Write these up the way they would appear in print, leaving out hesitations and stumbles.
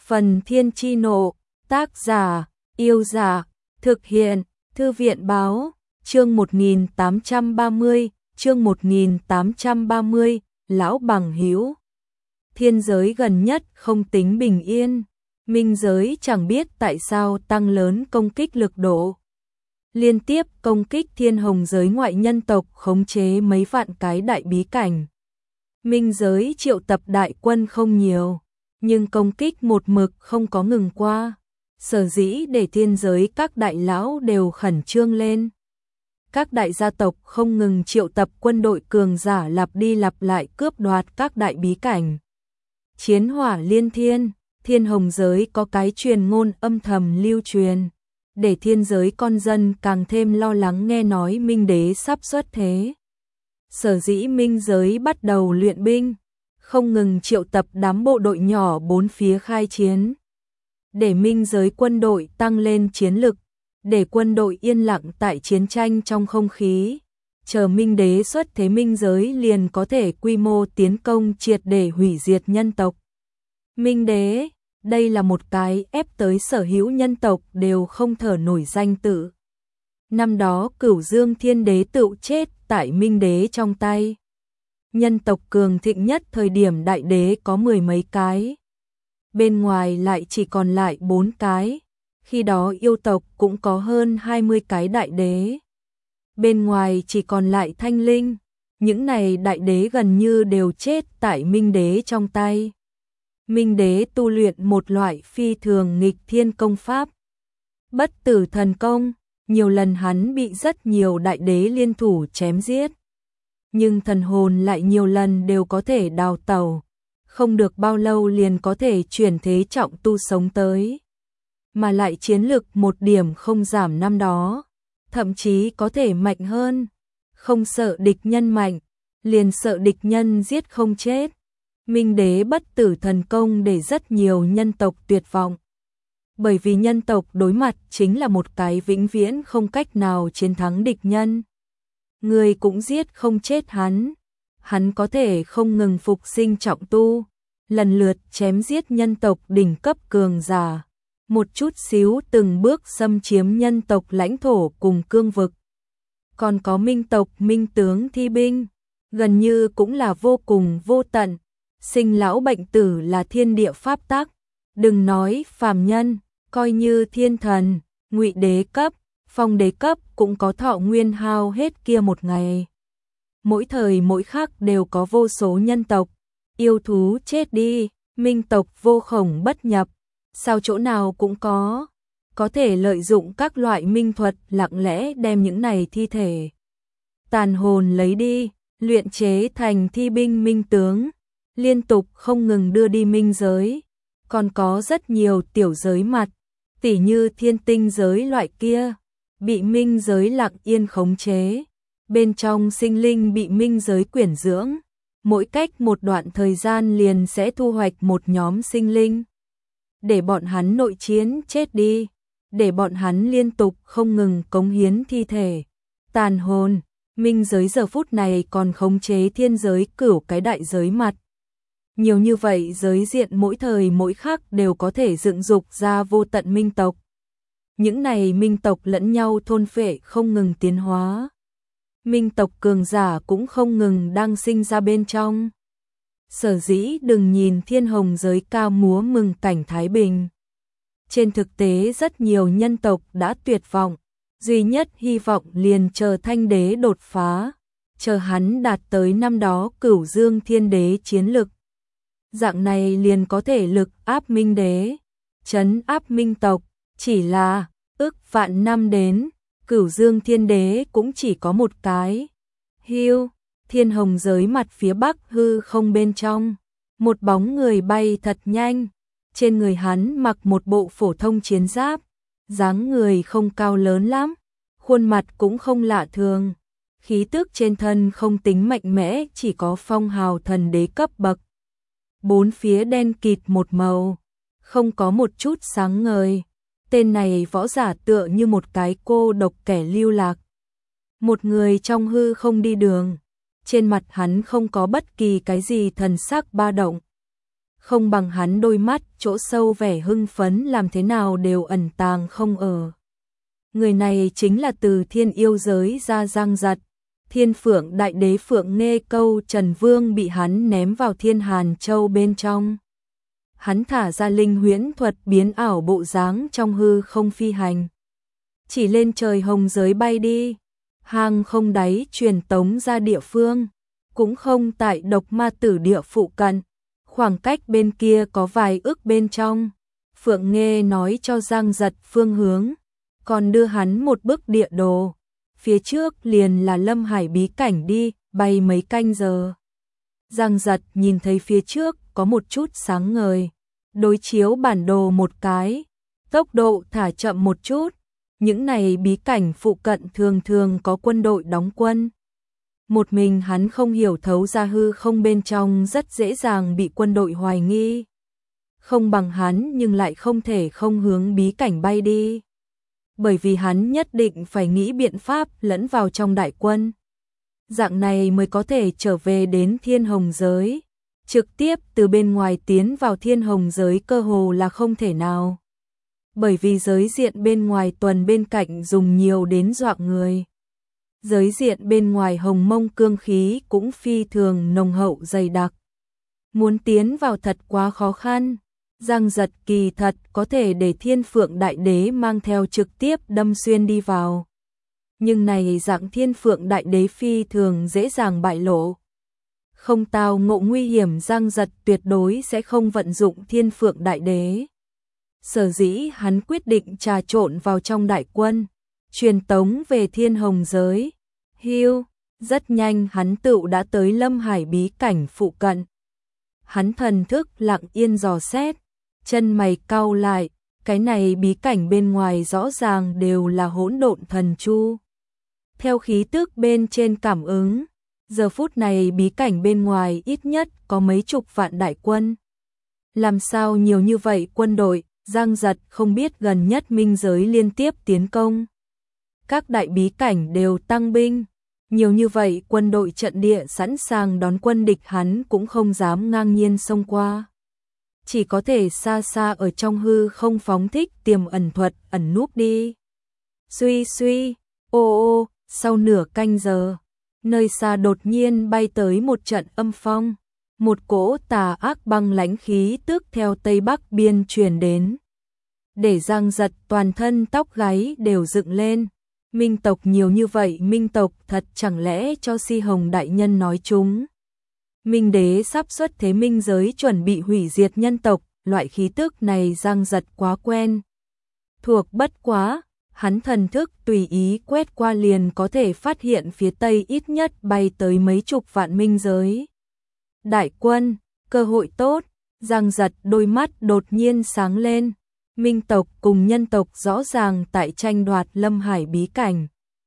Phần Thiên Chi Nộ, tác giả, Yêu Giả, thực hiện, Thư viện Báo, chương 1830, Lão Bằng Hữu. Thiên giới gần nhất không tính bình yên, minh giới chẳng biết tại sao tăng lớn công kích lực độ. Liên tiếp công kích thiên hồng giới ngoại nhân tộc khống chế mấy vạn cái đại bí cảnh. Minh giới triệu tập đại quân không nhiều, nhưng công kích một mực không có ngừng qua. Sở dĩ để thiên giới các đại lão đều khẩn trương lên. Các đại gia tộc không ngừng triệu tập quân đội cường giả lặp đi lặp lại cướp đoạt các đại bí cảnh. Chiến hỏa liên thiên, thiên hồng giới có cái truyền ngôn âm thầm lưu truyền, để thiên giới con dân càng thêm lo lắng nghe nói Minh Đế sắp xuất thế. Sở dĩ Minh giới bắt đầu luyện binh, không ngừng triệu tập đám bộ đội nhỏ bốn phía khai chiến. Để Minh giới quân đội tăng lên chiến lực, để quân đội yên lặng tại chiến tranh trong không khí. Chờ Minh Đế xuất thế Minh giới liền có thể quy mô tiến công triệt để hủy diệt nhân tộc. Minh Đế, đây là một cái ép tới sở hữu nhân tộc đều không thở nổi danh tự. Năm đó Cửu Dương Thiên Đế tự chết tại Minh Đế trong tay. Nhân tộc cường thịnh nhất thời điểm đại đế có mười mấy cái. Bên ngoài lại chỉ còn lại 4 cái. Khi đó yêu tộc cũng có hơn 20 cái đại đế. Bên ngoài chỉ còn lại thanh linh. Những này đại đế gần như đều chết tại Minh Đế trong tay. Minh Đế tu luyện một loại phi thường nghịch thiên công pháp. Bất tử thần công, nhiều lần hắn bị rất nhiều đại đế liên thủ chém giết. Nhưng thần hồn lại nhiều lần đều có thể đào tẩu, không được bao lâu liền có thể chuyển thế trọng tu sống tới. Mà lại chiến lực một điểm không giảm năm đó, thậm chí có thể mạnh hơn, không sợ địch nhân mạnh, liền sợ địch nhân giết không chết. Minh Đế bất tử thần công để rất nhiều nhân tộc tuyệt vọng. Bởi vì nhân tộc đối mặt chính là một cái vĩnh viễn không cách nào chiến thắng địch nhân. Người cũng giết không chết hắn. Hắn có thể không ngừng phục sinh trọng tu, lần lượt chém giết nhân tộc đỉnh cấp cường giả, một chút xíu từng bước xâm chiếm nhân tộc lãnh thổ cùng cương vực. Còn có minh tộc minh tướng thi binh, gần như cũng là vô cùng vô tận, sinh lão bệnh tử là thiên địa pháp tắc, đừng nói phàm nhân, coi như thiên thần, ngụy đế cấp, phong đế cấp cũng có thọ nguyên hao hết kia một ngày. Mỗi thời mỗi khắc đều có vô số nhân tộc, yêu thú chết đi, minh tộc vô khổng bất nhập, sao chỗ nào cũng có thể lợi dụng các loại minh thuật lặng lẽ đem những này thi thể tàn hồn lấy đi, luyện chế thành thi binh minh tướng, liên tục không ngừng đưa đi minh giới. Còn có rất nhiều tiểu giới mặt, tỉ như thiên tinh giới loại kia, bị minh giới lặng yên khống chế. Bên trong sinh linh bị minh giới quyển dưỡng, mỗi cách một đoạn thời gian liền sẽ thu hoạch một nhóm sinh linh. Để bọn hắn nội chiến chết đi, để bọn hắn liên tục không ngừng cống hiến thi thể, tàn hồn. Minh giới giờ phút này còn khống chế thiên giới cửu cái đại giới mặt. Nhiều như vậy giới diện mỗi thời mỗi khắc đều có thể dựng dục ra vô tận minh tộc. Những này minh tộc lẫn nhau thôn phệ không ngừng tiến hóa. Minh tộc cường giả cũng không ngừng đang sinh ra bên trong. Sở dĩ đừng nhìn thiên hồng giới cao múa mừng cảnh thái bình. Trên thực tế rất nhiều nhân tộc đã tuyệt vọng, duy nhất hy vọng liền chờ thanh đế đột phá, chờ hắn đạt tới năm đó Cửu Dương Thiên Đế chiến lực. Dạng này liền có thể lực áp Minh Đế, trấn áp minh tộc, chỉ là ước vạn năm đến, Cửu Dương Thiên Đế cũng chỉ có một cái. Hưu, thiên hồng giới mặt phía bắc hư không bên trong, một bóng người bay thật nhanh, trên người hắn mặc một bộ phổ thông chiến giáp, dáng người không cao lớn lắm, khuôn mặt cũng không lạ thường, khí tức trên thân không tính mạnh mẽ, chỉ có phong hào thần đế cấp bậc. Bốn phía đen kịt một màu, không có một chút sáng ngời. Tên này võ giả tựa như một cái cô độc kẻ lưu lạc. Một người trong hư không đi đường, trên mặt hắn không có bất kỳ cái gì thần sắc ba động. không bằng hắn đôi mắt chỗ sâu vẻ hưng phấn làm thế nào đều ẩn tàng không ở. Người này chính là từ thiên yêu giới ra Giang Giật, Thiên Phượng Đại Đế Phượng Nghê Câu Trần Vương bị hắn ném vào Thiên Hàn Châu bên trong. Hắn thả ra linh huyễn thuật biến ảo bộ dáng trong hư không phi hành. Chỉ lên trời hồng giới bay đi, hang không đáy truyền tống ra địa phương, cũng không tại độc ma tử địa phụ cận, khoảng cách bên kia có vài ức bên trong. Phượng Nghê nói cho Giang Giật phương hướng, còn đưa hắn một bức địa đồ, phía trước liền là Lâm Hải bí cảnh đi, bay mấy canh giờ. Giang Giật nhìn thấy phía trước có một chút sáng ngời, đối chiếu bản đồ một cái, tốc độ thả chậm một chút, những này bí cảnh phụ cận thường thường có quân đội đóng quân. Một mình hắn không hiểu thấu ra hư không bên trong rất dễ dàng bị quân đội hoài nghi. Không bằng hắn nhưng lại không thể không hướng bí cảnh bay đi. Bởi vì hắn nhất định phải nghĩ biện pháp lẫn vào trong đại quân. Dạng này mới có thể trở về đến Thiên Hồng giới. Trực tiếp từ bên ngoài tiến vào Thiên Hồng giới cơ hồ là không thể nào. Bởi vì giới diện bên ngoài tuần bên cạnh dùng nhiều đến dọa người. Giới diện bên ngoài hồng mông cương khí cũng phi thường nồng hậu dày đặc. Muốn tiến vào thật quá khó khăn. Giang Giật kỳ thật có thể để Thiên Phượng Đại Đế mang theo trực tiếp đâm xuyên đi vào. Nhưng này dạng Thiên Phượng Đại Đế phi thường dễ dàng bại lộ. Không tao ngộ nguy hiểm Giang Giật tuyệt đối sẽ không vận dụng Thiên Phượng Đại Đế. Sở dĩ hắn quyết định trà trộn vào trong đại quân, truyền tống về Thiên Hồng giới. Hiu, rất nhanh hắn tựu đã tới Lâm Hải bí cảnh phụ cận. Hắn thần thức lặng yên dò xét, chân mày cau lại, cái này bí cảnh bên ngoài rõ ràng đều là hỗn độn thần chu. Theo khí tức bên trên cảm ứng, giờ phút này bí cảnh bên ngoài ít nhất có mấy chục vạn đại quân. Làm sao nhiều như vậy quân đội, Giang Giật không biết gần nhất minh giới liên tiếp tiến công. Các đại bí cảnh đều tăng binh, nhiều như vậy quân đội trận địa sẵn sàng đón quân địch hắn cũng không dám ngang nhiên xông qua. Chỉ có thể xa xa ở trong hư không phóng thích tiềm ẩn thuật ẩn núp đi. Suy suy, ô ô, sau nửa canh giờ, nơi xa đột nhiên bay tới một trận âm phong. Một cỗ tà ác băng lãnh khí tức theo Tây Bắc biên truyền đến. Để Giang Giật toàn thân tóc gáy đều dựng lên. Minh tộc nhiều như vậy, minh tộc thật chẳng lẽ cho Si Hồng đại nhân nói chúng. Minh đế sắp xuất thế minh giới chuẩn bị hủy diệt nhân tộc, loại khí tức này Giang Giật quá quen. Thuộc bất quá, hắn thần thức tùy ý quét qua liền có thể phát hiện phía Tây ít nhất bay tới mấy chục vạn minh giới. Đại quân, cơ hội tốt, Giang Giật đôi mắt đột nhiên sáng lên. Minh tộc cùng nhân tộc rõ ràng tại tranh đoạt Lâm Hải bí cảnh.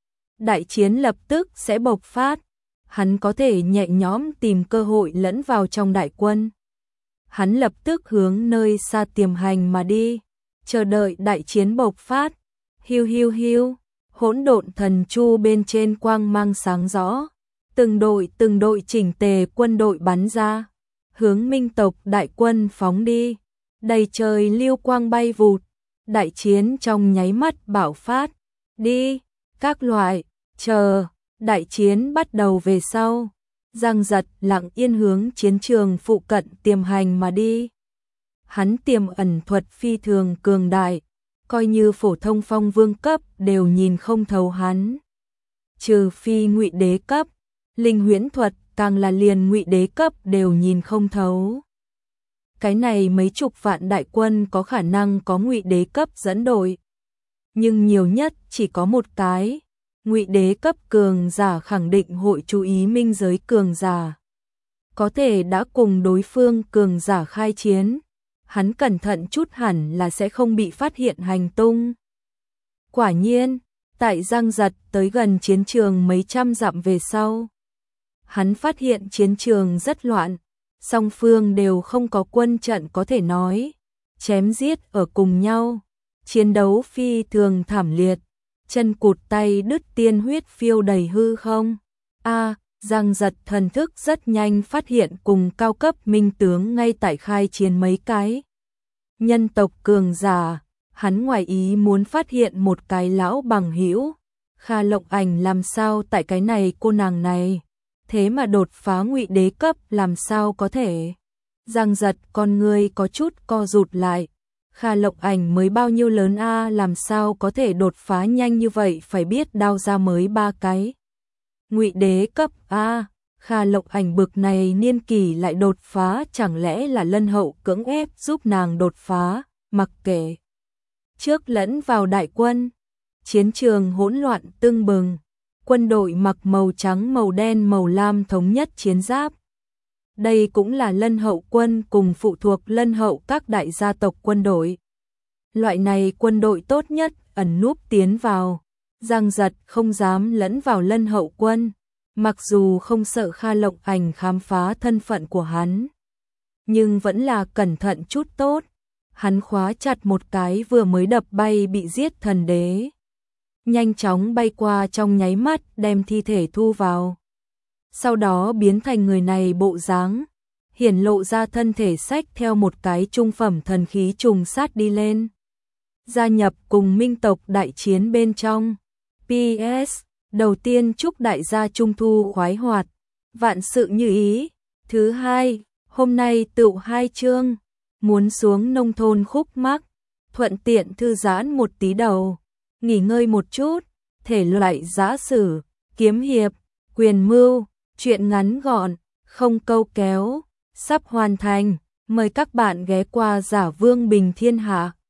Đại chiến lập tức sẽ bộc phát. Hắn có thể nhẹ nhõm tìm cơ hội lẫn vào trong đại quân. Hắn lập tức hướng nơi xa tiềm hành mà đi, chờ đợi đại chiến bộc phát. Hiu hiu hiu, hỗn độn thần chu bên trên quang mang sáng rõ. Từng đội chỉnh tề quân đội bắn ra, hướng minh tộc đại quân phóng đi. Đầy trời lưu quang bay vụt, đại chiến trong nháy mắt bạo phát. Đi, các loại, chờ, đại chiến bắt đầu về sau. Giang Giật lặng yên hướng chiến trường phụ cận tiềm hành mà đi. Hắn tiềm ẩn thuật phi thường cường đại, coi như phổ thông phong vương cấp đều nhìn không thấu hắn. Trừ phi ngụy đế cấp, linh huyễn thuật càng là liền ngụy đế cấp đều nhìn không thấu. Cái này mấy chục vạn đại quân có khả năng có ngụy đế cấp dẫn đội, nhưng nhiều nhất chỉ có một cái. Ngụy đế cấp cường giả khẳng định hội chú ý minh giới cường giả, có thể đã cùng đối phương cường giả khai chiến, hắn cẩn thận chút hẳn là sẽ không bị phát hiện hành tung. Quả nhiên, tại Giang Giật tới gần chiến trường mấy trăm dặm về sau, hắn phát hiện chiến trường rất loạn, song phương đều không có quân trận có thể nói, chém giết ở cùng nhau, chiến đấu phi thường thảm liệt, chân cụt tay đứt tiên huyết phiêu đầy hư không. Giang Giật thần thức rất nhanh phát hiện cùng cao cấp minh tướng ngay tại khai chiến mấy cái nhân tộc cường giả, hắn ngoài ý muốn phát hiện một cái lão bằng hữu. Kha Lộng Ảnh làm sao tại cái này cô nàng này, thế mà đột phá ngụy đế cấp làm sao có thể. Giang Giật con người có chút co rụt lại. Kha Lộng Ảnh mới bao nhiêu lớn a, làm sao có thể đột phá nhanh như vậy, phải biết đao ra mới 3 cái. Ngụy đế cấp a, Kha Lộng Ảnh bực này niên kỷ lại đột phá, chẳng lẽ là Lân Hậu cưỡng ép giúp nàng đột phá, mặc kệ. Trước lẫn vào đại quân, chiến trường hỗn loạn tưng bừng, quân đội mặc màu trắng màu đen màu lam thống nhất chiến giáp. Đây cũng là Lân Hậu quân cùng phụ thuộc Lân Hậu các đại gia tộc quân đội. Loại này quân đội tốt nhất ẩn núp tiến vào. Giang Giật không dám lẫn vào Lân Hậu quân, mặc dù không sợ Kha Lộng Ảnh khám phá thân phận của hắn, nhưng vẫn là cẩn thận chút tốt. Hắn khóa chặt một cái vừa mới đập bay bị giết thần đế, nhanh chóng bay qua trong nháy mắt đem thi thể thu vào. Sau đó biến thành người này bộ dáng, hiển lộ ra thân thể xách theo một cái trung phẩm thần khí trùng sát đi lên, gia nhập cùng minh tộc đại chiến bên trong. PS, đầu tiên chúc đại gia Trung thu khoái hoạt, vạn sự như ý. Thứ hai, hôm nay tựu 2 chương, muốn xuống nông thôn khúc mắc, thuận tiện thư giãn một tí đầu, nghỉ ngơi một chút, thể loại giã sử, kiếm hiệp, quyền mưu, truyện ngắn gọn, không câu kéo, sắp hoàn thành, mời các bạn ghé qua Giả Vương Bình Thiên Hạ.